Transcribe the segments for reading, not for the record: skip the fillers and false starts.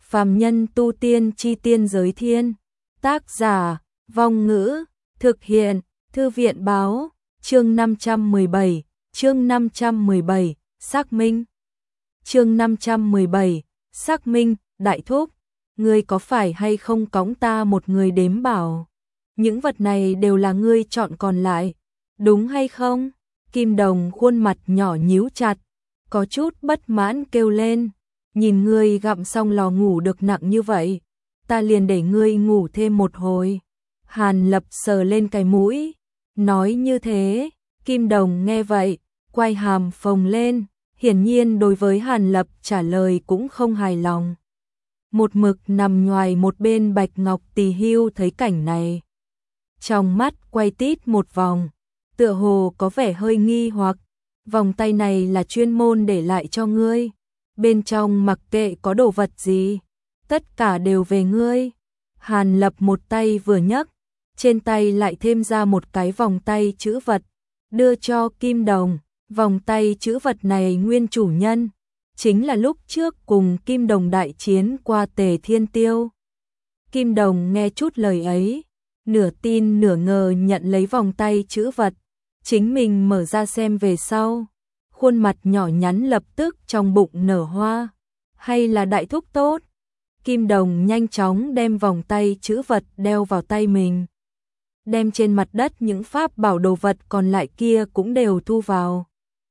Phàm nhân tu tiên chi tiên giới thiên. Tác giả, Vong Ngữ, thực hiện, Thư viện báo, chương 517, xác minh. Chương 517, xác minh, đại thúc, ngươi có phải hay không cõng ta một người đếm bảo? Những vật này đều là ngươi chọn còn lại, đúng hay không? Kim Đồng khuôn mặt nhỏ nhíu chặt, có chút bất mãn kêu lên, nhìn ngươi gặm xong lò ngủ được nặng như vậy, ta liền để ngươi ngủ thêm một hồi. Hàn Lập sờ lên cái mũi, nói như thế. Kim Đồng nghe vậy, quay hàm phồng lên, hiển nhiên đối với Hàn Lập trả lời cũng không hài lòng. Một mực nằm nhoài một bên Bạch Ngọc Tỳ Hưu thấy cảnh này, trong mắt quay tít một vòng, tựa hồ có vẻ hơi nghi hoặc. Vòng tay này là chuyên môn để lại cho ngươi, bên trong mặc kệ có đồ vật gì, tất cả đều về ngươi. Hàn Lập một tay vừa nhấc, trên tay lại thêm ra một cái vòng tay chữ vật, đưa cho Kim Đồng. Vòng tay chữ vật này nguyên chủ nhân chính là lúc trước cùng Kim Đồng đại chiến qua Tề Thiên Tiêu. Kim Đồng nghe chút lời ấy, nửa tin nửa ngờ nhận lấy vòng tay chữ vật, chính mình mở ra xem về sau, khuôn mặt nhỏ nhắn lập tức trong bụng nở hoa. Hay là đại thúc tốt? Kim Đồng nhanh chóng đem vòng tay chữ vật đeo vào tay mình, đem trên mặt đất những pháp bảo đồ vật còn lại kia cũng đều thu vào.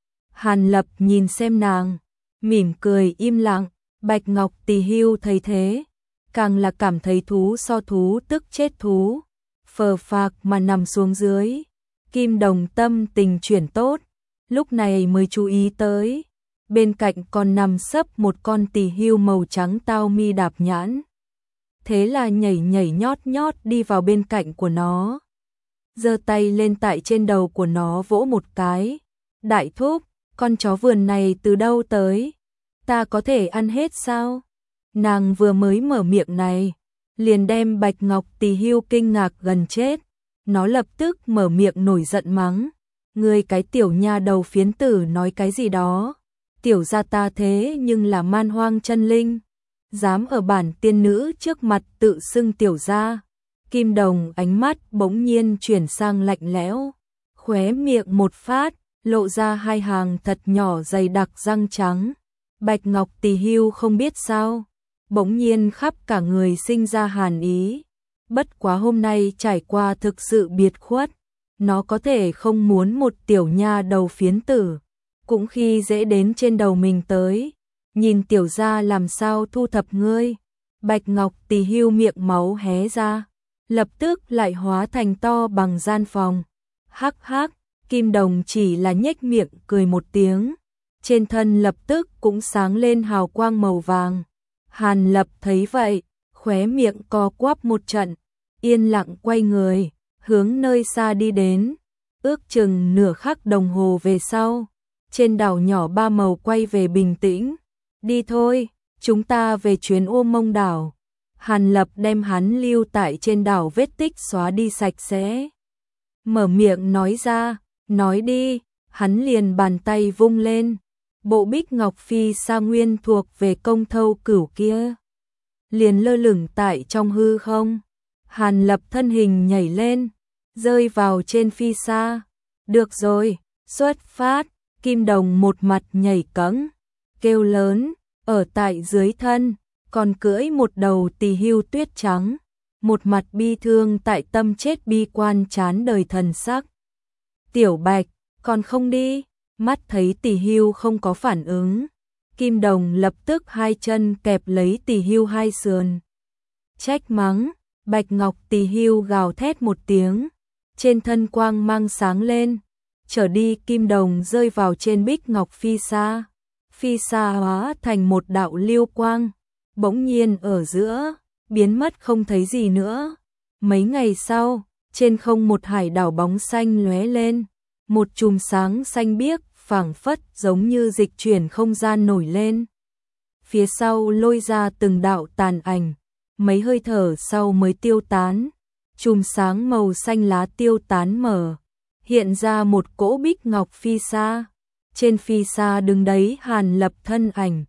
Hàn Lập nhìn xem nàng, mỉm cười im lặng. Bạch Ngọc Tỳ Hưu thấy thế, càng là cảm thấy thú so thú tức chết thú, phờ phạc mà nằm xuống dưới. Kim Đồng tâm tình chuyển tốt, lúc này mới chú ý tới, bên cạnh còn nằm sấp một con tỳ hưu màu trắng tao mi đạp nhãn. Thế là nhảy nhảy nhót nhót đi vào bên cạnh của nó, giơ tay lên tại trên đầu của nó vỗ một cái. Đại thúc, con chó vườn này từ đâu tới? Ta có thể ăn hết sao? Nàng vừa mới mở miệng này, liền đem Bạch Ngọc Tỳ Hưu kinh ngạc gần chết. Nó lập tức mở miệng nổi giận mắng, ngươi cái tiểu nha đầu phiến tử nói cái gì đó? Tiểu gia ta thế nhưng là man hoang chân linh, dám ở bản tiên nữ trước mặt tự xưng tiểu gia. Kim Đồng ánh mắt bỗng nhiên chuyển sang lạnh lẽo, khóe miệng một phát, lộ ra hai hàng thật nhỏ dày đặc răng trắng. Bạch Ngọc Tỳ Hưu không biết sao, bỗng nhiên khắp cả người sinh ra hàn ý. Bất quá hôm nay trải qua thực sự biệt khuất, nó có thể không muốn một tiểu nha đầu phiến tử cũng khi dễ đến trên đầu mình tới. Nhìn tiểu gia làm sao thu thập ngươi. Bạch Ngọc Tỳ Hưu miệng máu hé ra, lập tức lại hóa thành to bằng gian phòng. Hắc hắc. Kim Đồng chỉ là nhếch miệng cười một tiếng, trên thân lập tức cũng sáng lên hào quang màu vàng. Hàn Lập thấy vậy, khóe miệng co quắp một trận, yên lặng quay người, hướng nơi xa đi đến. Ước chừng nửa khắc đồng hồ về sau, trên đảo nhỏ ba màu quay về bình tĩnh. Đi thôi, chúng ta về chuyến Ô Mông đảo. Hàn Lập đem hắn lưu tại trên đảo vết tích xóa đi sạch sẽ, mở miệng nói ra. Nói đi. Hắn liền bàn tay vung lên, bộ bích ngọc phi sa nguyên thuộc về Công Thâu Cửu kia liền lơ lửng tại trong hư không. Hàn Lập thân hình nhảy lên, rơi vào trên phi sa. Được rồi, xuất phát. Kim Đồng một mặt nhảy cẫng, kêu lớn, ở tại dưới thân còn cưỡi một đầu tỳ hưu tuyết trắng, một mặt bi thương tại tâm chết bi quan chán đời thần sắc. Tiểu Bạch, còn không đi? Mắt thấy tỳ hưu không có phản ứng, Kim Đồng lập tức hai chân kẹp lấy tỳ hưu hai sườn, trách mắng. Bạch Ngọc Tỳ Hưu gào thét một tiếng, trên thân quang mang sáng lên, trở đi. Kim Đồng rơi vào trên bích ngọc phi sa, phi sa hóa thành một đạo lưu quang, bỗng nhiên ở giữa biến mất không thấy gì nữa. Mấy ngày sau, trên không một hải đảo bóng xanh lóe lên, một chùm sáng xanh biếc phảng phất giống như dịch chuyển không gian nổi lên, phía sau lôi ra từng đạo tàn ảnh, mấy hơi thở sau mới tiêu tán. Chùm sáng màu xanh lá tiêu tán mở, hiện ra một cỗ bích ngọc phi sa, trên phi sa đứng đấy Hàn Lập thân ảnh.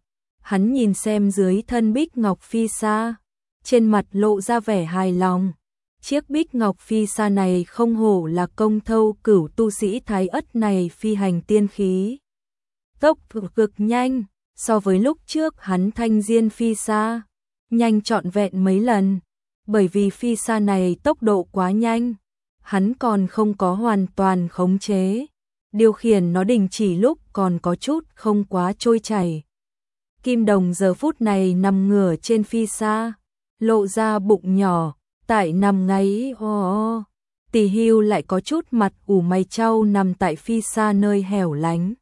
Hắn nhìn xem dưới thân Bích Ngọc Phi Sa, trên mặt lộ ra vẻ hài lòng. Chiếc Bích Ngọc Phi Sa này không hổ là công thâu cửu tu sĩ Thái Ất này phi hành tiên khí. Tốc độ cực nhanh, so với lúc trước hắn Thanh Diên Phi Sa, nhanh trọn vẹn mấy lần. Bởi vì Phi Sa này tốc độ quá nhanh, hắn còn không có hoàn toàn khống chế. Điều khiển nó đình chỉ lúc còn có chút không quá trôi chảy. Kim Đồng giờ phút này nằm ngửa trên Phi Sa, lộ ra bụng nhỏ, tại nằm ngáy o. Tỷ Hưu lại có chút mặt ủ mày chau nằm tại Phi Sa nơi hẻo lánh.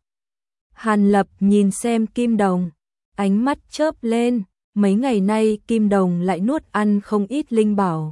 Hàn Lập nhìn xem Kim Đồng, ánh mắt chớp lên, mấy ngày nay Kim Đồng lại nuốt ăn không ít linh bảo.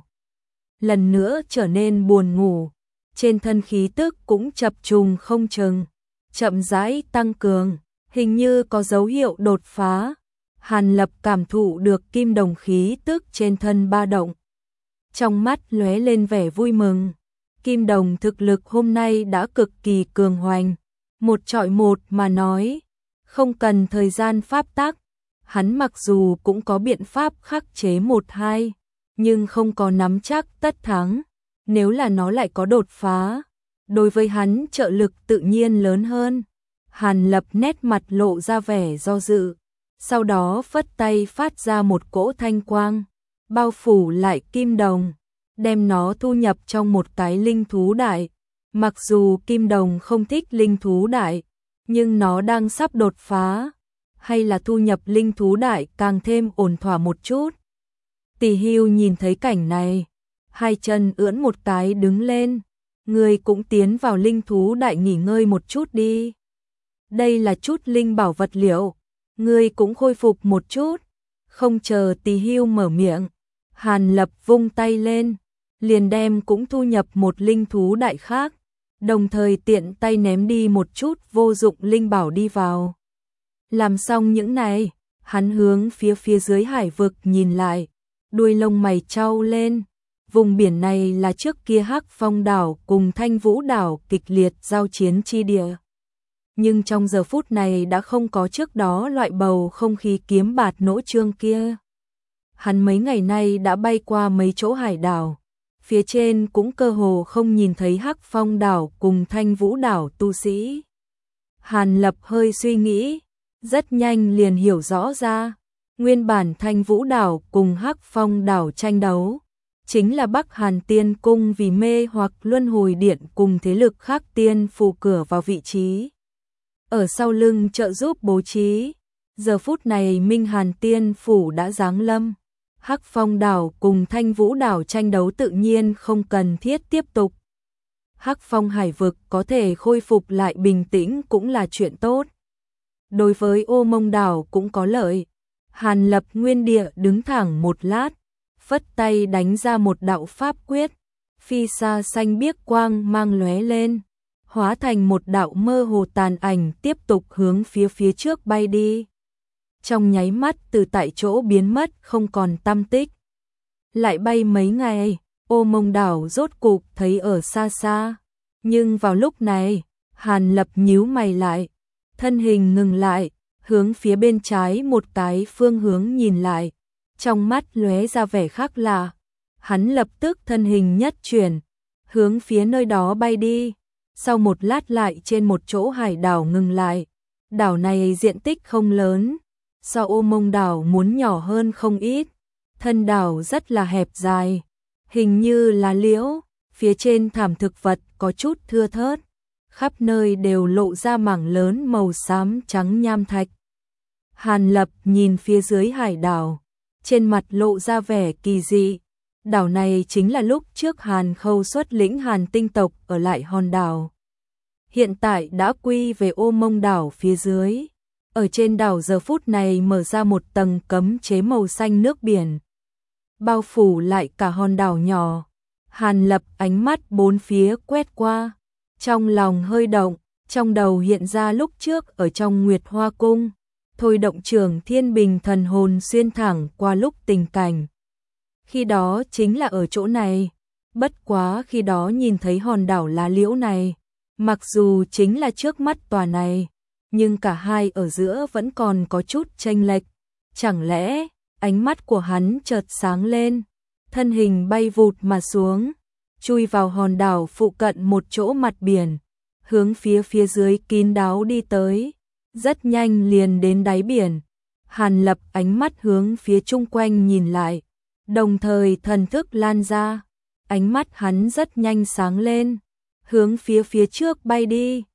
Lần nữa trở nên buồn ngủ, trên thân khí tức cũng chập trùng không chừng, chậm rãi tăng cường, hình như có dấu hiệu đột phá. Hàn Lập cảm thụ được Kim Đồng khí tức trên thân ba động. Trong mắt lóe lên vẻ vui mừng. Kim Đồng thực lực hôm nay đã cực kỳ cường hoành. Một chọi một mà nói, không cần thời gian pháp tắc. Hắn mặc dù cũng có biện pháp khắc chế 1-2, nhưng không có nắm chắc tất thắng. Nếu là nó lại có đột phá, đối với hắn trợ lực tự nhiên lớn hơn. Hàn Lập nét mặt lộ ra vẻ do dự, sau đó phất tay phát ra một cỗ thanh quang, bao phủ lại Kim Đồng, đem nó thu nhập trong một cái linh thú đại. Mặc dù Kim Đồng không thích linh thú đại, nhưng nó đang sắp đột phá, hay là thu nhập linh thú đại càng thêm ổn thỏa một chút. Tỷ Hưu nhìn thấy cảnh này, hai chân ưỡn một cái đứng lên, người cũng tiến vào linh thú đại nghỉ ngơi một chút đi. Đây là chút linh bảo vật liệu, người cũng khôi phục một chút. Không chờ Tỷ Hưu mở miệng, Hàn Lập vung tay lên, liền đem cũng thu nhập một linh thú đại khác, đồng thời tiện tay ném đi một chút vô dụng linh bảo đi vào. Làm xong những này, hắn hướng phía dưới hải vực nhìn lại, đuôi lông mày chau lên. Vùng biển này là trước kia Hắc Phong đảo cùng Thanh Vũ đảo kịch liệt giao chiến chi địa. Nhưng trong giờ phút này đã không có trước đó loại bầu không khí kiếm bạt nỗ trương kia. Hắn mấy ngày nay đã bay qua mấy chỗ hải đảo, phía trên cũng cơ hồ không nhìn thấy Hắc Phong đảo cùng Thanh Vũ đảo tu sĩ. Hàn Lập hơi suy nghĩ, rất nhanh liền hiểu rõ ra, nguyên bản Thanh Vũ đảo cùng Hắc Phong đảo tranh đấu, chính là Bắc Hàn Tiên Cung vì mê hoặc Luân Hồi Điện cùng thế lực khác tiên phù cửa vào vị trí. Ở sau lưng trợ giúp bố trí, giờ phút này Minh Hàn Tiên Phủ đã giáng lâm. Hắc Phong đảo cùng Thanh Vũ đảo tranh đấu tự nhiên không cần thiết tiếp tục. Hắc Phong hải vực có thể khôi phục lại bình tĩnh cũng là chuyện tốt. Đối với Ô Mông đảo cũng có lợi. Hàn Lập nguyên địa đứng thẳng một lát, phất tay đánh ra một đạo pháp quyết, Phi Sa xanh biếc quang mang lóe lên, hóa thành một đạo mơ hồ tàn ảnh tiếp tục hướng phía trước bay đi. Trong nháy mắt từ tại chỗ biến mất không còn tăm tích. Lại bay mấy ngày, Ô Mông đảo rốt cục thấy ở xa xa. Nhưng vào lúc này, Hàn Lập nhíu mày lại, thân hình ngừng lại, hướng phía bên trái một cái phương hướng nhìn lại. Trong mắt lóe ra vẻ khác lạ, hắn lập tức thân hình nhất chuyển, hướng phía nơi đó bay đi. Sau một lát lại trên một chỗ hải đảo ngừng lại. Đảo này diện tích không lớn, so Ô Mông đảo muốn nhỏ hơn không ít. Thân đảo rất là hẹp dài, hình như là liễu, phía trên thảm thực vật có chút thưa thớt, khắp nơi đều lộ ra mảng lớn màu xám trắng nham thạch. Hàn Lập nhìn phía dưới hải đảo, trên mặt lộ ra vẻ kỳ dị. Đảo này chính là lúc trước Hàn Khâu xuất lĩnh Hàn tinh tộc ở lại hòn đảo. Hiện tại đã quy về Ô Mông đảo phía dưới. Ở trên đảo giờ phút này mở ra một tầng cấm chế màu xanh nước biển, bao phủ lại cả hòn đảo nhỏ. Hàn Lập ánh mắt bốn phía quét qua, trong lòng hơi động, trong đầu hiện ra lúc trước ở trong Nguyệt Hoa Cung, thôi động Trường Thiên Bình thần hồn xuyên thẳng qua lúc tình cảnh. Khi đó chính là ở chỗ này, bất quá khi đó nhìn thấy hòn đảo lá liễu này, mặc dù chính là trước mắt tòa này, nhưng cả hai ở giữa vẫn còn có chút chênh lệch. Chẳng lẽ, ánh mắt của hắn chợt sáng lên, thân hình bay vụt mà xuống, chui vào hòn đảo phụ cận một chỗ mặt biển, hướng phía dưới kín đáo đi tới, rất nhanh liền đến đáy biển. Hàn Lập ánh mắt hướng phía chung quanh nhìn lại, đồng thời thần thức lan ra, ánh mắt hắn rất nhanh sáng lên, hướng phía trước bay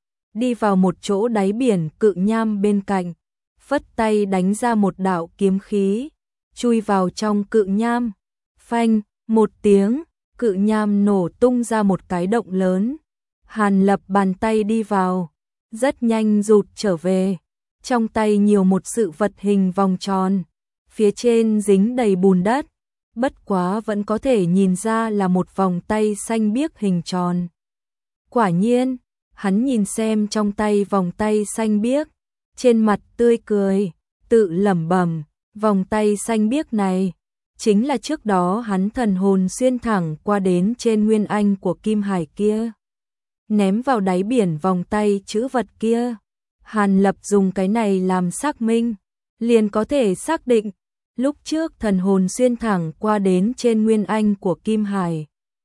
đi vào một chỗ đáy biển cự nham bên cạnh, phất tay đánh ra một đạo kiếm khí, chui vào trong cự nham. Phanh, một tiếng, cự nham nổ tung ra một cái động lớn. Hàn Lập bàn tay đi vào, rất nhanh rụt trở về, trong tay nhiều một sự vật hình vòng tròn, phía trên dính đầy bùn đất, bất quá vẫn có thể nhìn ra là một vòng tay xanh biếc hình tròn. Quả nhiên, hắn nhìn xem trong tay vòng tay xanh biếc, trên mặt tươi cười, tự lẩm bẩm, vòng tay xanh biếc này chính là trước đó hắn thần hồn xuyên thẳng qua đến trên nguyên anh của Kim Hải kia, ném vào đáy biển vòng tay chữ vật kia. Hàn Lập dùng cái này làm xác minh, liền có thể xác định, lúc trước thần hồn xuyên thẳng qua đến trên nguyên anh của Kim Hải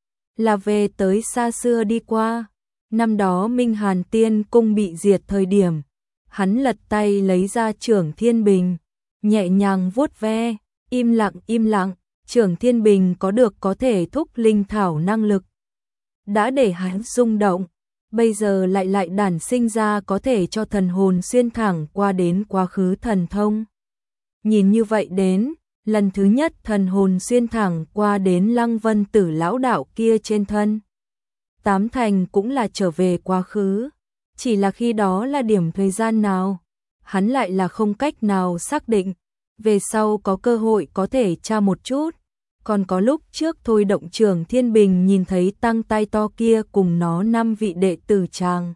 là về tới xa xưa đi qua. Năm đó Minh Hàn Tiên Cung bị diệt thời điểm, hắn lật tay lấy ra Chưởng Thiên Bình, nhẹ nhàng vuốt ve, im lặng, Chưởng Thiên Bình có thể thúc linh thảo năng lực, đã để hắn rung động, bây giờ lại đản sinh ra có thể cho thần hồn xuyên thẳng qua đến quá khứ thần thông. Nhìn như vậy đến, lần thứ nhất thần hồn xuyên thẳng qua đến Lăng Vân Tử lão đạo kia trên thân, tám thành cũng là trở về quá khứ, chỉ là khi đó là điểm thời gian nào, hắn lại là không cách nào xác định, về sau có cơ hội có thể tra một chút. Còn có lúc trước thôi động Chưởng Thiên Bình nhìn thấy tăng tay to kia cùng nó 5 vị đệ tử tràng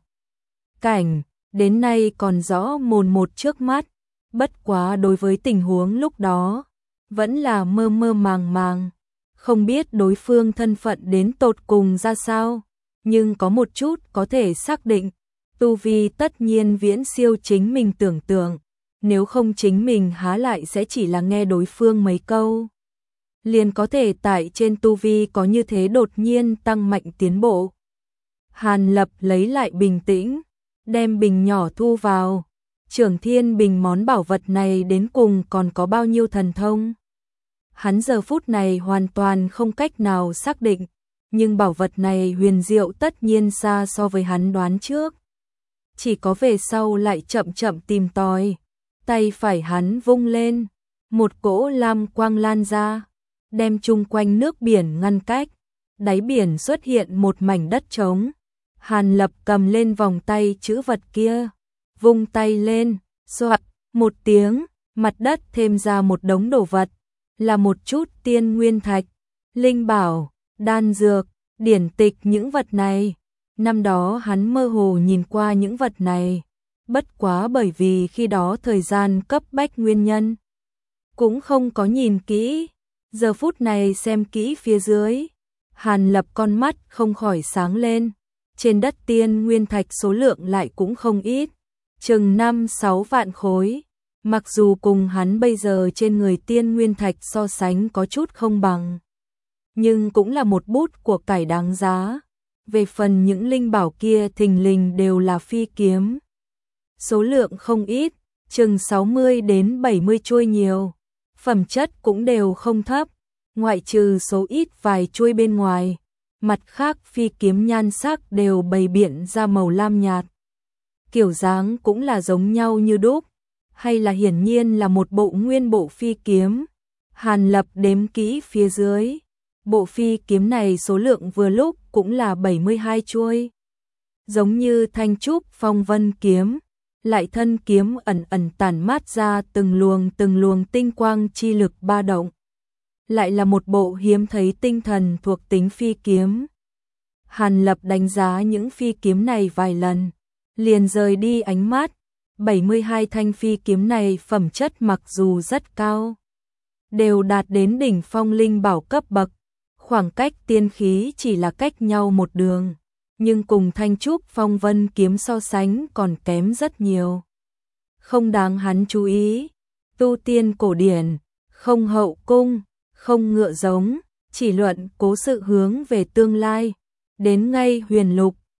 cảnh, đến nay còn rõ mồn một trước mắt, bất quá đối với tình huống lúc đó, vẫn là mơ mơ màng, không biết đối phương thân phận đến tột cùng ra sao, nhưng có một chút có thể xác định, tu vi tất nhiên viễn siêu chính mình tưởng tượng, nếu không chính mình há lại sẽ chỉ là nghe đối phương mấy câu liền có thể tại trên tu vi có như thế đột nhiên tăng mạnh tiến bộ. Hàn Lập lấy lại bình tĩnh, đem bình nhỏ thu vào. Chưởng Thiên Bình món bảo vật này đến cùng còn có bao nhiêu thần thông? Hắn giờ phút này hoàn toàn không cách nào xác định, nhưng bảo vật này huyền diệu tất nhiên xa so với hắn đoán trước. Chỉ có về sau lại chậm tìm tòi, tay phải hắn vung lên, một cỗ lam quang lan ra, đem chung quanh nước biển ngăn cách, đáy biển xuất hiện một mảnh đất trống. Hàn Lập cầm lên vòng tay chữ vật kia, vung tay lên, xoạt, một tiếng, mặt đất thêm ra một đống đồ vật, là một chút tiên nguyên thạch, linh bảo, đan dược, điển tịch những vật này. Năm đó hắn mơ hồ nhìn qua những vật này, bất quá bởi vì khi đó thời gian cấp bách nguyên nhân, cũng không có nhìn kỹ. Giờ phút này xem kỹ phía dưới, Hàn Lập con mắt không khỏi sáng lên, trên đất tiên nguyên thạch số lượng lại cũng không ít, chừng 5-6 vạn khối, mặc dù cùng hắn bây giờ trên người tiên nguyên thạch so sánh có chút không bằng, nhưng cũng là một bút của cải đáng giá. Về phần những linh bảo kia thình lình đều là phi kiếm, số lượng không ít, chừng 60 đến 70 chuôi nhiều, phẩm chất cũng đều không thấp, ngoại trừ số ít vài chuôi bên ngoài, mặt khác phi kiếm nhan sắc đều bày biện ra màu lam nhạt. Kiểu dáng cũng là giống nhau như đúc, hay là hiển nhiên là một bộ nguyên bộ phi kiếm. Hàn Lập đếm kỹ phía dưới, bộ phi kiếm này số lượng vừa lúc cũng là 72 chuôi. Giống như thanh trúc phong vân kiếm, lại thân kiếm ẩn tản mát ra từng luồng tinh quang chi lực ba động. Lại là một bộ hiếm thấy tinh thần thuộc tính phi kiếm. Hàn Lập đánh giá những phi kiếm này vài lần, liền rời đi ánh mắt. 72 thanh phi kiếm này phẩm chất mặc dù rất cao, đều đạt đến đỉnh phong linh bảo cấp bậc, khoảng cách tiên khí chỉ là cách nhau một đường, nhưng cùng thanh trúc phong vân kiếm so sánh còn kém rất nhiều. Không đáng hắn chú ý. Tu tiên cổ điển, không hậu cung, không ngựa giống, chỉ luận cố sự hướng về tương lai. Đến ngay huyền lục,